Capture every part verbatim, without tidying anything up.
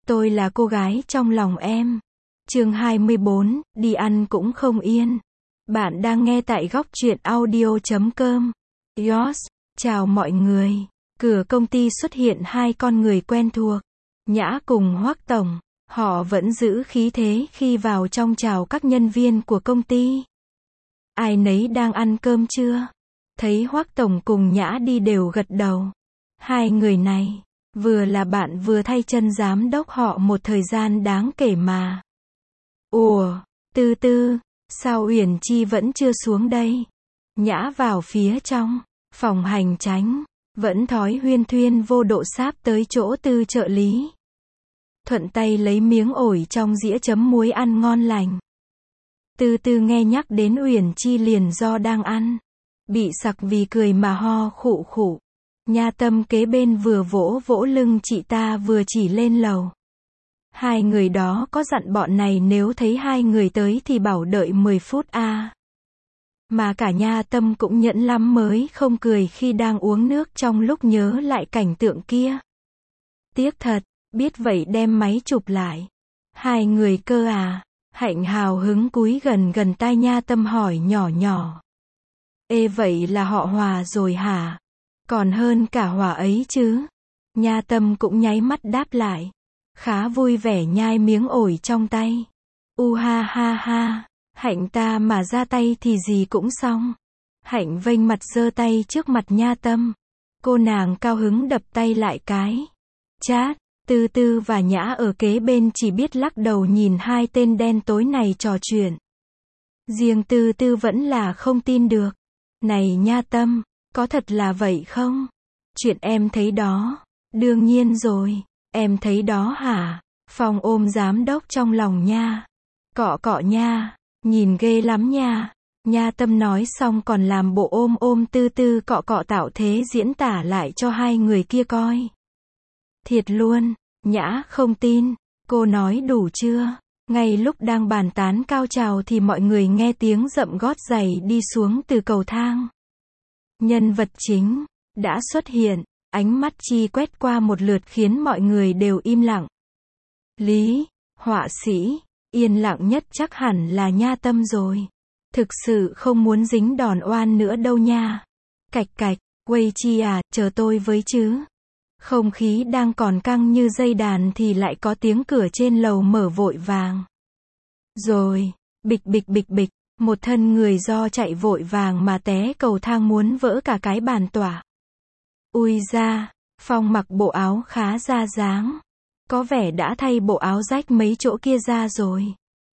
Tôi là cô gái trong lòng em. Chương hai mươi bốn, đi ăn cũng không yên. Bạn đang nghe tại góc truyện audio chấm com. Yours, chào mọi người. Cửa công ty xuất hiện hai con người quen thuộc. Nhã cùng Hoắc tổng. Họ vẫn giữ khí thế khi vào trong chào các nhân viên của công ty. Ai nấy đang ăn cơm chưa? Thấy Hoắc tổng cùng Nhã đi đều gật đầu. Hai người này, vừa là bạn vừa thay chân giám đốc họ một thời gian đáng kể mà. Ủa, Tư Tư, sao Uyển Chi vẫn chưa xuống đây? Nhã vào phía trong phòng hành chánh, vẫn thói huyên thuyên vô độ sáp tới chỗ Tư trợ lý. Thuận tay lấy miếng ổi trong dĩa chấm muối ăn ngon lành. Tư Tư nghe nhắc đến Uyển Chi liền do đang ăn, bị sặc vì cười mà ho khụ khụ. Nha Tâm kế bên vừa vỗ vỗ lưng chị ta vừa chỉ lên lầu. Hai người đó có dặn bọn này nếu thấy hai người tới thì bảo đợi mười phút a. À. Mà cả Nha Tâm cũng nhẫn lắm mới không cười khi đang uống nước trong lúc nhớ lại cảnh tượng kia. Tiếc thật, biết vậy đem máy chụp lại. Hai người cơ à? Hạnh hào hứng cúi gần gần tai Nha Tâm hỏi nhỏ nhỏ. Ê vậy là họ hòa rồi hả? Còn hơn cả hòa ấy chứ. Nha Tâm cũng nháy mắt đáp lại. Khá vui vẻ nhai miếng ổi trong tay. U ha ha ha, Hạnh ta mà ra tay thì gì cũng xong. Hạnh vênh mặt giơ tay trước mặt Nha Tâm. Cô nàng cao hứng đập tay lại cái. Chát, Tư Tư và Nhã ở kế bên chỉ biết lắc đầu nhìn hai tên đen tối này trò chuyện. Riêng Tư Tư vẫn là không tin được. Này Nha Tâm, có thật là vậy không? Chuyện em thấy đó. Đương nhiên rồi. Em thấy đó hả? Phong ôm giám đốc trong lòng nha. Cọ cọ nha. Nhìn ghê lắm nha. Nha Tâm nói xong còn làm bộ ôm ôm Tư Tư cọ cọ tạo thế diễn tả lại cho hai người kia coi. Thiệt luôn. Nhã không tin. Cô nói đủ chưa? Ngay lúc đang bàn tán cao trào thì mọi người nghe tiếng dậm gót giày đi xuống từ cầu thang. Nhân vật chính đã xuất hiện. Ánh mắt Chi quét qua một lượt khiến mọi người đều im lặng. Lý, họa sĩ, yên lặng nhất chắc hẳn là Nha Tâm rồi. Thực sự không muốn dính đòn oan nữa đâu nha. Cạch cạch, quay Chi à, chờ tôi với chứ. Không khí đang còn căng như dây đàn thì lại có tiếng cửa trên lầu mở vội vàng. Rồi, bịch bịch bịch bịch, một thân người do chạy vội vàng mà té cầu thang muốn vỡ cả cái bàn tỏa. Ui ra, Phong mặc bộ áo khá ra dáng. Có vẻ đã thay bộ áo rách mấy chỗ kia ra rồi.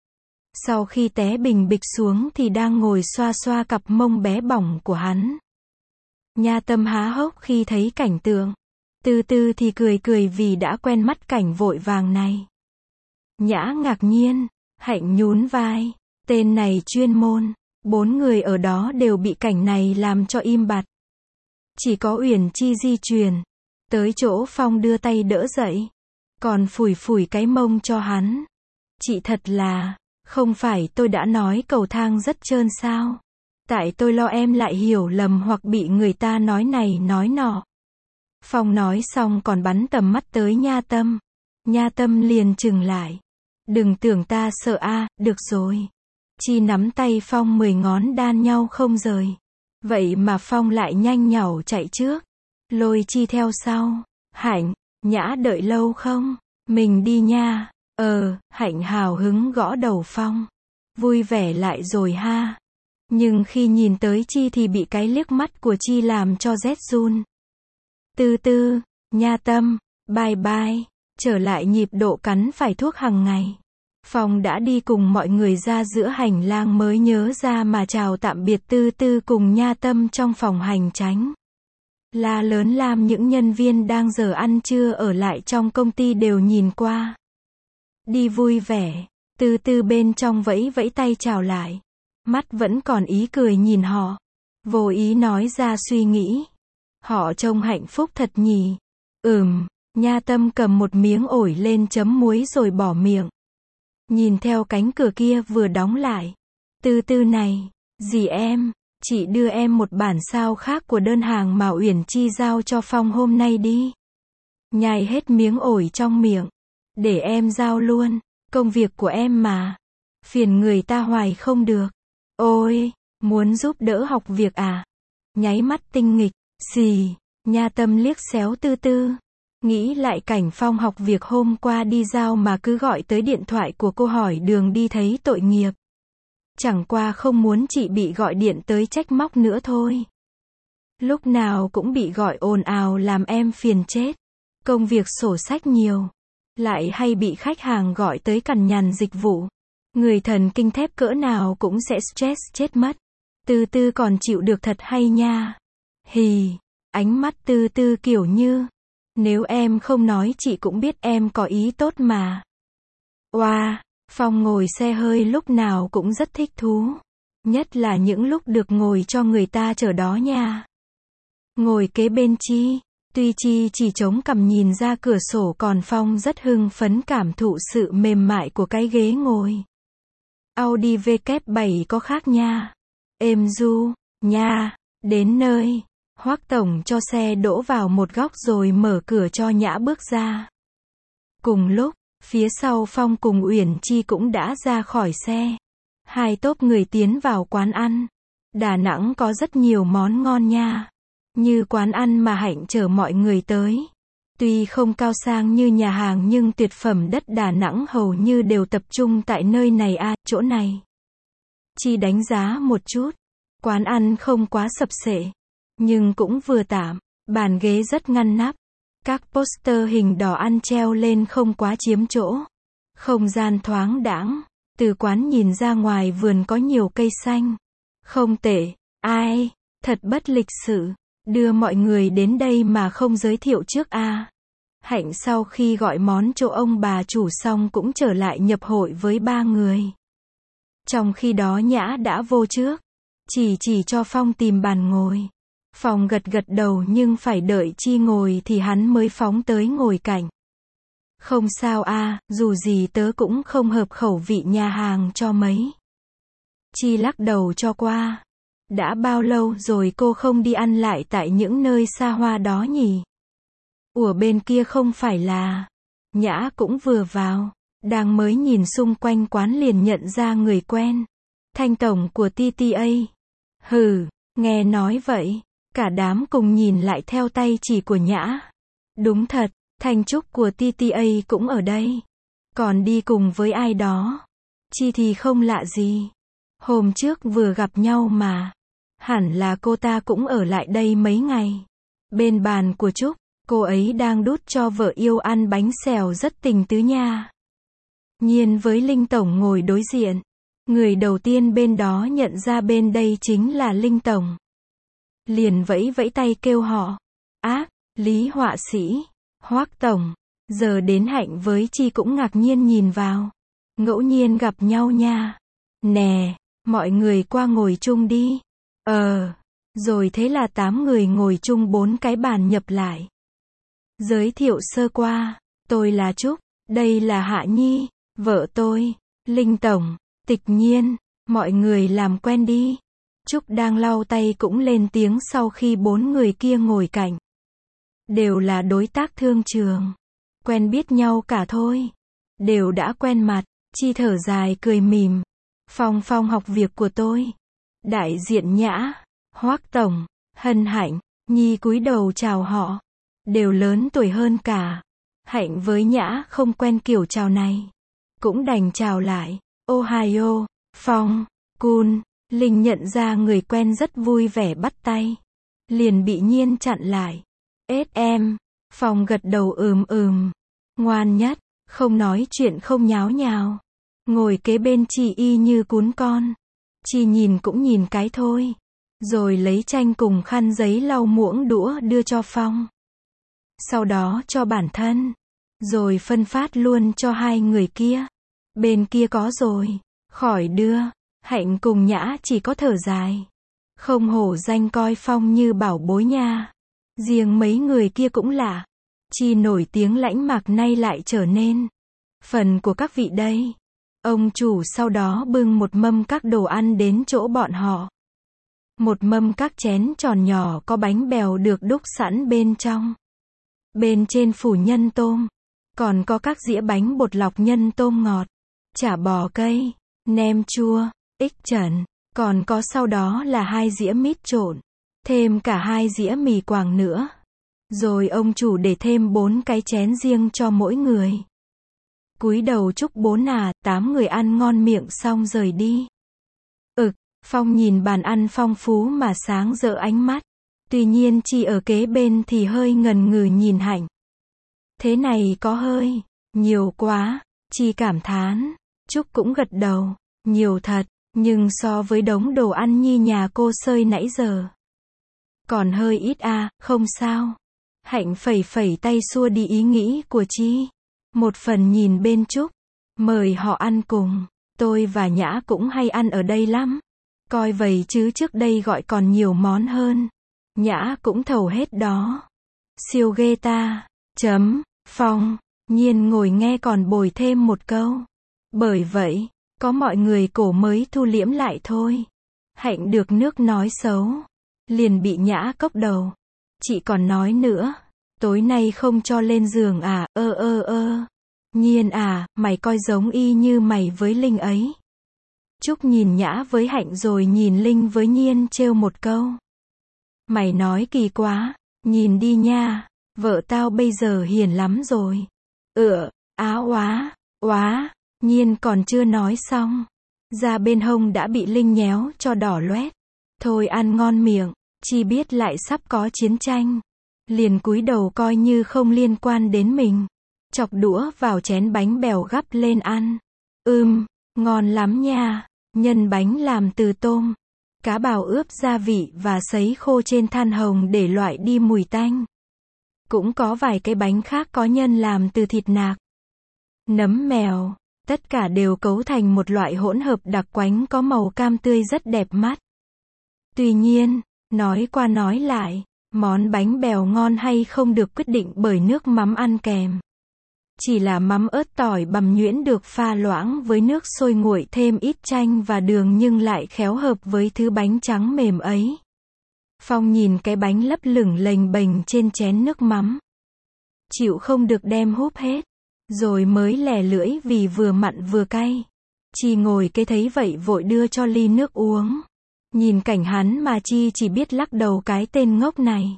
Sau khi té bình bịch xuống thì đang ngồi xoa xoa cặp mông bé bỏng của hắn. Nha Tâm há hốc khi thấy cảnh tượng. Tư Tư thì cười cười vì đã quen mắt cảnh vội vàng này. Nhã ngạc nhiên, Hạnh nhún vai. Tên này chuyên môn. Bốn người ở đó đều bị cảnh này làm cho im bặt. Chỉ có Uyển Chi di chuyển tới chỗ Phong đưa tay đỡ dậy, còn phủi phủi cái mông cho hắn. Chị thật là, không phải tôi đã nói cầu thang rất trơn sao? Tại tôi lo em lại hiểu lầm hoặc bị người ta nói này nói nọ. Phong nói xong còn bắn tầm mắt tới Nha Tâm. Nha Tâm liền chừng lại. Đừng tưởng ta sợ a, à, được rồi. Chi nắm tay Phong mười ngón đan nhau không rời. Vậy mà Phong lại nhanh nhảu chạy trước. Lôi Chi theo sau. Hạnh, Nhã đợi lâu không? Mình đi nha. Ờ, Hạnh hào hứng gõ đầu Phong. Vui vẻ lại rồi ha. Nhưng khi nhìn tới Chi thì bị cái liếc mắt của Chi làm cho rét run. Tư Tư, Nha Tâm, bye bye. Trở lại nhịp độ cắn phải thuốc hàng ngày. Phong đã đi cùng mọi người ra giữa hành lang mới nhớ ra mà chào tạm biệt Tư Tư cùng Nha Tâm trong phòng hành chánh. La lớn làm những nhân viên đang giờ ăn trưa ở lại trong công ty đều nhìn qua. Đi vui vẻ, Tư Tư bên trong vẫy vẫy tay chào lại. Mắt vẫn còn ý cười nhìn họ. Vô ý nói ra suy nghĩ. Họ trông hạnh phúc thật nhỉ. Ừm, Nha Tâm cầm một miếng ổi lên chấm muối rồi bỏ miệng. Nhìn theo cánh cửa kia vừa đóng lại. Tư Tư này, dì em, chị đưa em một bản sao khác của đơn hàng mà Uyển Chi giao cho Phong hôm nay đi. Nhai hết miếng ổi trong miệng. Để em giao luôn. Công việc của em mà. Phiền người ta hoài không được. Ôi, muốn giúp đỡ học việc à? Nháy mắt tinh nghịch. Xì. Nha Tâm liếc xéo Tư Tư. Nghĩ lại cảnh Phong học việc hôm qua đi giao mà cứ gọi tới điện thoại của cô hỏi đường đi thấy tội nghiệp. Chẳng qua không muốn chị bị gọi điện tới trách móc nữa thôi. Lúc nào cũng bị gọi ồn ào làm em phiền chết. Công việc sổ sách nhiều. Lại hay bị khách hàng gọi tới cằn nhằn dịch vụ. Người thần kinh thép cỡ nào cũng sẽ stress chết mất. Tư Tư còn chịu được thật hay nha. Hì, ánh mắt Tư Tư kiểu như, nếu em không nói chị cũng biết em có ý tốt mà. Oa, Phong ngồi xe hơi lúc nào cũng rất thích thú. Nhất là những lúc được ngồi cho người ta chở đó nha. Ngồi kế bên Chi, tuy Chi chỉ chống cằm nhìn ra cửa sổ còn Phong rất hưng phấn cảm thụ sự mềm mại của cái ghế ngồi. Audi vê kép bảy có khác nha. Êm du, nha, đến nơi. Hoắc Tổng cho xe đỗ vào một góc rồi mở cửa cho Nhã bước ra. Cùng lúc, phía sau Phong cùng Uyển Chi cũng đã ra khỏi xe. Hai tốp người tiến vào quán ăn. Đà Nẵng có rất nhiều món ngon nha. Như quán ăn mà Hạnh chở mọi người tới. Tuy không cao sang như nhà hàng nhưng tuyệt phẩm đất Đà Nẵng hầu như đều tập trung tại nơi này à, chỗ này. Chi đánh giá một chút. Quán ăn không quá sập sệ. Nhưng cũng vừa tạm. Bàn ghế rất ngăn nắp. Các poster hình đỏ ăn treo lên không quá chiếm chỗ. Không gian thoáng đãng. Từ quán nhìn ra ngoài vườn có nhiều cây xanh. Không tệ. Ai, thật bất lịch sự. Đưa mọi người đến đây mà không giới thiệu trước à. Hạnh sau khi gọi món cho ông bà chủ xong cũng trở lại nhập hội với ba người. Trong khi đó Nhã đã vô trước. Chỉ chỉ cho Phong tìm bàn ngồi. Phong gật gật đầu nhưng phải đợi Chi ngồi thì hắn mới phóng tới ngồi cạnh. Không sao à, dù gì tớ cũng không hợp khẩu vị nhà hàng cho mấy. Chi lắc đầu cho qua. Đã bao lâu rồi cô không đi ăn lại tại những nơi xa hoa đó nhỉ? Ủa bên kia không phải là... Nhã cũng vừa vào. Đang mới nhìn xung quanh quán liền nhận ra người quen. Thanh tổng của tê tê a. Hừ, nghe nói vậy. Cả đám cùng nhìn lại theo tay chỉ của Nhã. Đúng thật, Thanh Trúc của tê tê a cũng ở đây. Còn đi cùng với ai đó. Chi thì không lạ gì. Hôm trước vừa gặp nhau mà. Hẳn là cô ta cũng ở lại đây mấy ngày. Bên bàn của Trúc, cô ấy đang đút cho vợ yêu ăn bánh xèo rất tình tứ nha. Nhiên với Linh Tổng ngồi đối diện. Người đầu tiên bên đó nhận ra bên đây chính là Linh Tổng. Liền vẫy vẫy tay kêu họ. Ác, Lý họa sĩ, Hoắc Tổng. Giờ đến Hạnh với Chi cũng ngạc nhiên nhìn vào. Ngẫu nhiên gặp nhau nha. Nè, mọi người qua ngồi chung đi. Ờ, rồi thế là tám người ngồi chung bốn cái bàn nhập lại. Giới thiệu sơ qua, tôi là Trúc, đây là Hạ Nhi, vợ tôi, Linh Tổng, Tịch Nhiên, mọi người làm quen đi. Trúc đang lau tay cũng lên tiếng sau khi bốn người kia ngồi cạnh. Đều là đối tác thương trường. Quen biết nhau cả thôi. Đều đã quen mặt, Chi thở dài cười mỉm. Phong Phong học việc của tôi. Đại diện Nhã, Hoắc Tổng, Hân Hạnh, Nhi cúi đầu chào họ. Đều lớn tuổi hơn cả. Hạnh với Nhã không quen kiểu chào này. Cũng đành chào lại. Ohio, Phong, Kun. Linh nhận ra người quen rất vui vẻ bắt tay. Liền bị Nhiên chặn lại. Ết em. Phong gật đầu ừm ừm. Ngoan nhất, không nói chuyện không nháo nhào. Ngồi kế bên Chi y như cún con. Chi nhìn cũng nhìn cái thôi. Rồi lấy tranh cùng khăn giấy lau muỗng đũa đưa cho Phong. Sau đó cho bản thân. Rồi phân phát luôn cho hai người kia. Bên kia có rồi. Khỏi đưa. Hạnh cùng Nhã chỉ có thở dài. Không hổ danh coi Phong như bảo bối nha. Riêng mấy người kia cũng lạ. Chi nổi tiếng lãnh mạc nay lại trở nên. Phần của các vị đây. Ông chủ sau đó bưng một mâm các đồ ăn đến chỗ bọn họ. Một mâm các chén tròn nhỏ có bánh bèo được đúc sẵn bên trong. Bên trên phủ nhân tôm. Còn có các dĩa bánh bột lọc nhân tôm ngọt, chả bò cây, nem chua, ích trần. Còn có sau đó là hai dĩa mít trộn, thêm cả hai dĩa mì Quảng nữa. Rồi ông chủ để thêm bốn cái chén riêng cho mỗi người. Cúi đầu chúc bốn à, tám người ăn ngon miệng xong rời đi. Ực, Phong nhìn bàn ăn phong phú mà sáng rỡ ánh mắt. Tuy nhiên Chi ở kế bên thì hơi ngần ngừ nhìn Hạnh. Thế này có hơi nhiều quá, Chi cảm thán. Trúc cũng gật đầu, nhiều thật, nhưng so với đống đồ ăn nhi nhà cô Sơi nãy giờ, còn hơi ít à, không sao. Hạnh phẩy phẩy tay xua đi ý nghĩ của Chi. Một phần nhìn bên Trúc, mời họ ăn cùng. Tôi và Nhã cũng hay ăn ở đây lắm. Coi vậy chứ trước đây gọi còn nhiều món hơn. Nhã cũng thầu hết đó. Siêu ghê ta. Chấm. Phong. Nhiên ngồi nghe còn bồi thêm một câu. Bởi vậy, có mọi người cổ mới thu liễm lại thôi. Hạnh được nước nói xấu, liền bị Nhã cốc đầu. Chị còn nói nữa. Tối nay không cho lên giường à, ơ ơ ơ. Nhiên à, mày coi giống y như mày với Linh ấy. Trúc nhìn Nhã với Hạnh rồi nhìn Linh với Nhiên trêu một câu. Mày nói kỳ quá, nhìn đi nha, vợ tao bây giờ hiền lắm rồi. Ựa, á oá, oá, Nhiên còn chưa nói xong. Da bên hông đã bị Linh nhéo cho đỏ loét. Thôi ăn ngon miệng, Chi biết lại sắp có chiến tranh. Liền cúi đầu coi như không liên quan đến mình. Chọc đũa vào chén bánh bèo gắp lên ăn. Ưm, ngon lắm nha. Nhân bánh làm từ tôm, cá bào ướp gia vị và sấy khô trên than hồng để loại đi mùi tanh. Cũng có vài cái bánh khác có nhân làm từ thịt nạc, nấm mèo, tất cả đều cấu thành một loại hỗn hợp đặc quánh có màu cam tươi rất đẹp mắt. Tuy nhiên, nói qua nói lại, món bánh bèo ngon hay không được quyết định bởi nước mắm ăn kèm. Chỉ là mắm ớt tỏi bằm nhuyễn được pha loãng với nước sôi nguội thêm ít chanh và đường nhưng lại khéo hợp với thứ bánh trắng mềm ấy. Phong nhìn cái bánh lấp lửng lềnh bềnh trên chén nước mắm. Chịu không được đem húp hết. Rồi mới lè lưỡi vì vừa mặn vừa cay. Chi ngồi kế thấy vậy vội đưa cho ly nước uống. Nhìn cảnh hắn mà Chi chỉ biết lắc đầu cái tên ngốc này.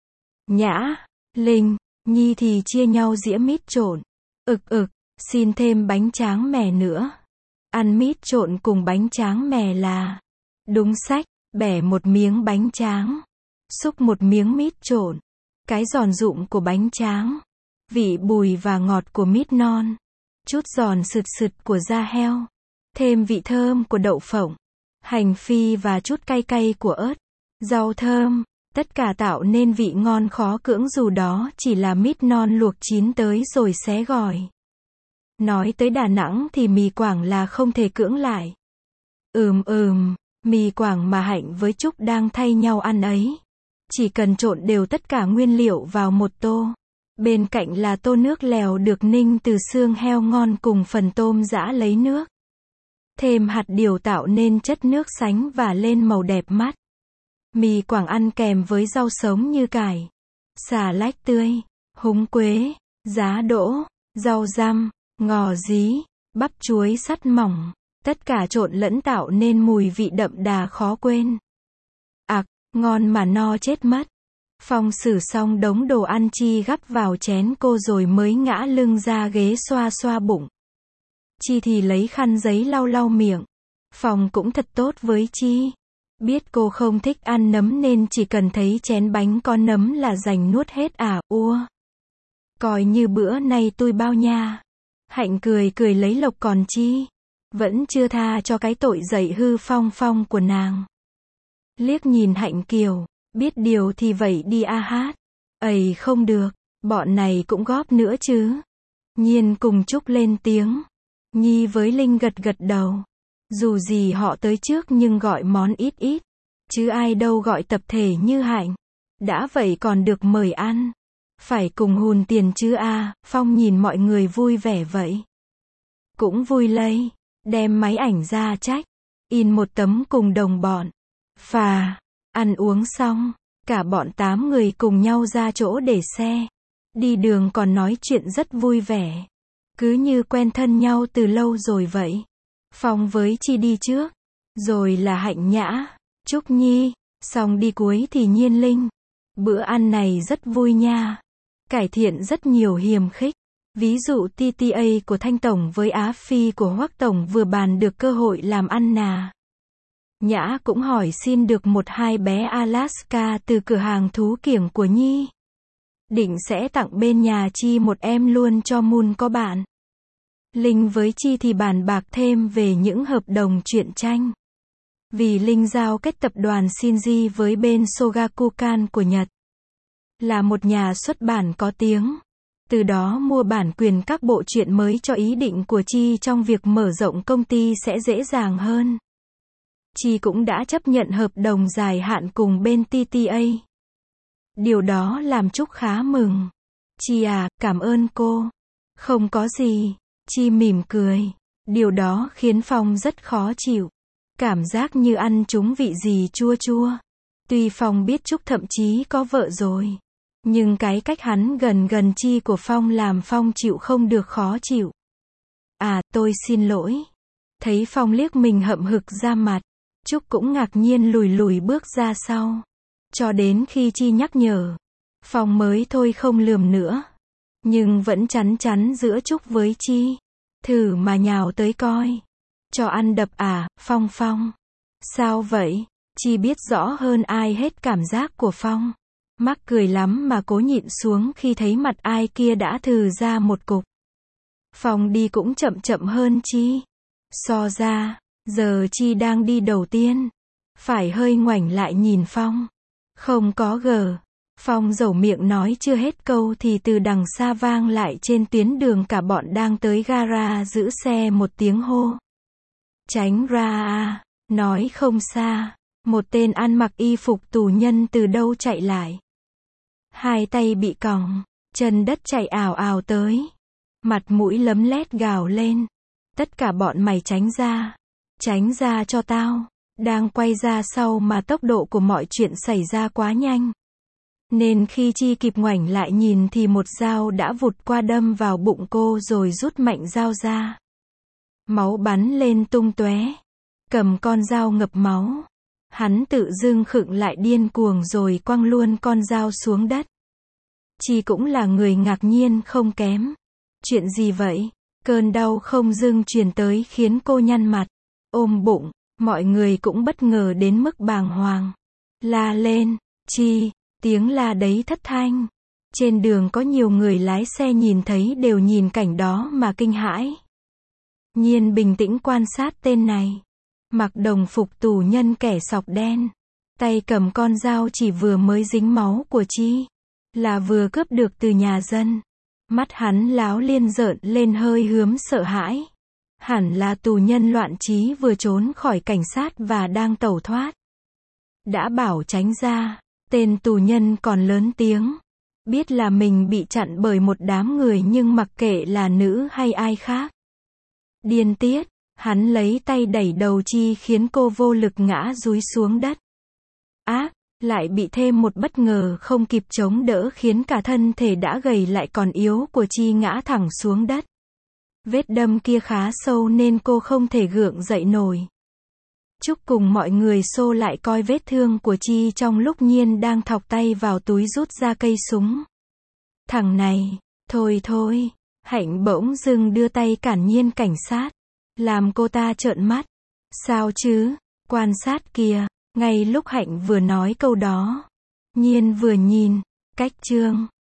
Nhã, Linh, Nhi thì chia nhau dĩa mít trộn. Ực ực, xin thêm bánh tráng mè nữa. Ăn mít trộn cùng bánh tráng mè là đúng sách, bẻ một miếng bánh tráng, xúc một miếng mít trộn. Cái giòn rụm của bánh tráng, vị bùi và ngọt của mít non, chút giòn sực sực của da heo, thêm vị thơm của đậu phộng, hành phi và chút cay cay của ớt, rau thơm. Tất cả tạo nên vị ngon khó cưỡng dù đó chỉ là mít non luộc chín tới rồi xé gỏi. Nói tới Đà Nẵng thì mì Quảng là không thể cưỡng lại. Ừm ừm, mì Quảng mà Hạnh với Trúc đang thay nhau ăn ấy. Chỉ cần trộn đều tất cả nguyên liệu vào một tô. Bên cạnh là tô nước lèo được ninh từ xương heo ngon cùng phần tôm giã lấy nước. Thêm hạt điều tạo nên chất nước sánh và lên màu đẹp mắt. Mì Quảng ăn kèm với rau sống như cải, xà lách tươi, húng quế, giá đỗ, rau răm, ngò dí, bắp chuối sắt mỏng. Tất cả trộn lẫn tạo nên mùi vị đậm đà khó quên. Ặc, ngon mà no chết mất. Phong xử xong đống đồ ăn Chi gắp vào chén cô rồi mới ngã lưng ra ghế xoa xoa bụng. Chi thì lấy khăn giấy lau lau miệng. Phong cũng thật tốt với Chi. Biết cô không thích ăn nấm nên chỉ cần thấy chén bánh có nấm là dành nuốt hết à, ua. Coi như bữa nay tôi bao nha. Hạnh cười cười lấy lộc còn Chi. Vẫn chưa tha cho cái tội dạy hư Phong Phong của nàng. Liếc nhìn Hạnh Kiều, biết điều thì vậy đi a hát. Ầy không được, bọn này cũng góp nữa chứ. Nhiên cùng Trúc lên tiếng. Nhi với Linh gật gật đầu. Dù gì họ tới trước nhưng gọi món ít ít. Chứ ai đâu gọi tập thể như Hạnh. Đã vậy còn được mời ăn. Phải cùng hùn tiền chứ a. Phong nhìn mọi người vui vẻ vậy. Cũng vui lây. Đem máy ảnh ra trách. In một tấm cùng đồng bọn. Phà. Ăn uống xong. Cả bọn tám người cùng nhau ra chỗ để xe. Đi đường còn nói chuyện rất vui vẻ. Cứ như quen thân nhau từ lâu rồi vậy. Phong với Chi đi trước. Rồi là Hạnh Nhã, Trúc Nhi, xong đi cuối thì Nhiên Linh. Bữa ăn này rất vui nha. Cải thiện rất nhiều hiềm khích. Ví dụ tê tê a của Thanh Tổng với Á Phi của Hoắc Tổng vừa bàn được cơ hội làm ăn nà. Nhã cũng hỏi xin được một hai bé Alaska từ cửa hàng thú kiểng của Nhi. Định sẽ tặng bên nhà Chi một em luôn cho Moon có bạn. Linh với Chi thì bàn bạc thêm về những hợp đồng truyện tranh. Vì Linh giao kết tập đoàn Shinji với bên Shogakukan của Nhật. Là một nhà xuất bản có tiếng. Từ đó mua bản quyền các bộ truyện mới cho ý định của Chi trong việc mở rộng công ty sẽ dễ dàng hơn. Chi cũng đã chấp nhận hợp đồng dài hạn cùng bên tê tê a. Điều đó làm Trúc khá mừng. Chi à, cảm ơn cô. Không có gì. Chi mỉm cười. Điều đó khiến Phong rất khó chịu. Cảm giác như ăn trúng vị gì chua chua. Tuy Phong biết Trúc thậm chí có vợ rồi. Nhưng cái cách hắn gần gần Chi của Phong làm Phong chịu không được khó chịu. À, tôi xin lỗi. Thấy Phong liếc mình hậm hực ra mặt. Trúc cũng ngạc nhiên lùi lùi bước ra sau. Cho đến khi Chi nhắc nhở. Phong mới thôi không lườm nữa. Nhưng vẫn chắn chắn giữa Trúc với Chi. Thử mà nhào tới coi. Cho ăn đập à, Phong Phong. Sao vậy? Chi biết rõ hơn ai hết cảm giác của Phong. Mắc cười lắm mà cố nhịn xuống khi thấy mặt ai kia đã thừ ra một cục. Phong đi cũng chậm chậm hơn Chi. So ra, giờ Chi đang đi đầu tiên. Phải hơi ngoảnh lại nhìn Phong. Không có gờ. Phong dẩu miệng nói chưa hết câu thì từ đằng xa vang lại trên tuyến đường cả bọn đang tới gara giữ xe một tiếng hô. Tránh ra à, nói không xa. Một tên ăn mặc y phục tù nhân từ đâu chạy lại. Hai tay bị còng, chân đất chạy ào ào tới. Mặt mũi lấm lét gào lên. Tất cả bọn mày tránh ra. Tránh ra cho tao. Đang quay ra sau mà tốc độ của mọi chuyện xảy ra quá nhanh. Nên khi Chi kịp ngoảnh lại nhìn thì một dao đã vụt qua đâm vào bụng cô rồi rút mạnh dao ra. Máu bắn lên tung tóe. Cầm con dao ngập máu. Hắn tự dưng khựng lại điên cuồng rồi quăng luôn con dao xuống đất. Chi cũng là người ngạc nhiên không kém. Chuyện gì vậy? Cơn đau không dưng truyền tới khiến cô nhăn mặt, ôm bụng. Mọi người cũng bất ngờ đến mức bàng hoàng. La lên, Chi, tiếng la đấy thất thanh. Trên đường có nhiều người lái xe nhìn thấy đều nhìn cảnh đó mà kinh hãi. Nhiên bình tĩnh quan sát tên này. Mặc đồng phục tù nhân kẻ sọc đen. Tay cầm con dao chỉ vừa mới dính máu của Chi. Là vừa cướp được từ nhà dân. Mắt hắn láo liên rợn lên hơi hướm sợ hãi. Hẳn là tù nhân loạn trí vừa trốn khỏi cảnh sát và đang tẩu thoát. Đã bảo tránh ra, tên tù nhân còn lớn tiếng. Biết là mình bị chặn bởi một đám người nhưng mặc kệ là nữ hay ai khác. Điên tiết, hắn lấy tay đẩy đầu Chi khiến cô vô lực ngã dúi xuống đất. Ác, lại bị thêm một bất ngờ không kịp chống đỡ khiến cả thân thể đã gầy lại còn yếu của Chi ngã thẳng xuống đất. Vết đâm kia khá sâu nên cô không thể gượng dậy nổi. Trúc cùng mọi người xô lại coi vết thương của Chi trong lúc Nhiên đang thọc tay vào túi rút ra cây súng. Thằng này, thôi thôi, Hạnh bỗng dưng đưa tay cản Nhiên cảnh sát. Làm cô ta trợn mắt. Sao chứ, quan sát kìa, ngay lúc Hạnh vừa nói câu đó. Nhiên vừa nhìn, cách chương.